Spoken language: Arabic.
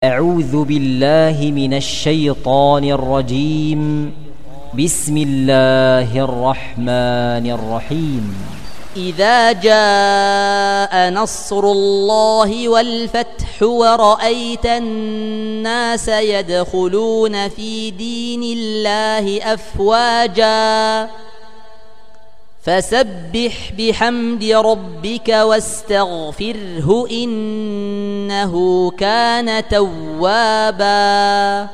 أعوذ بالله من الشيطان الرجيم. بسم الله الرحمن الرحيم. إذا جاء نصر الله والفتح ورأيت الناس يدخلون في دين الله أفواجا فسبح بحمد ربك واستغفره إنه كان توابا.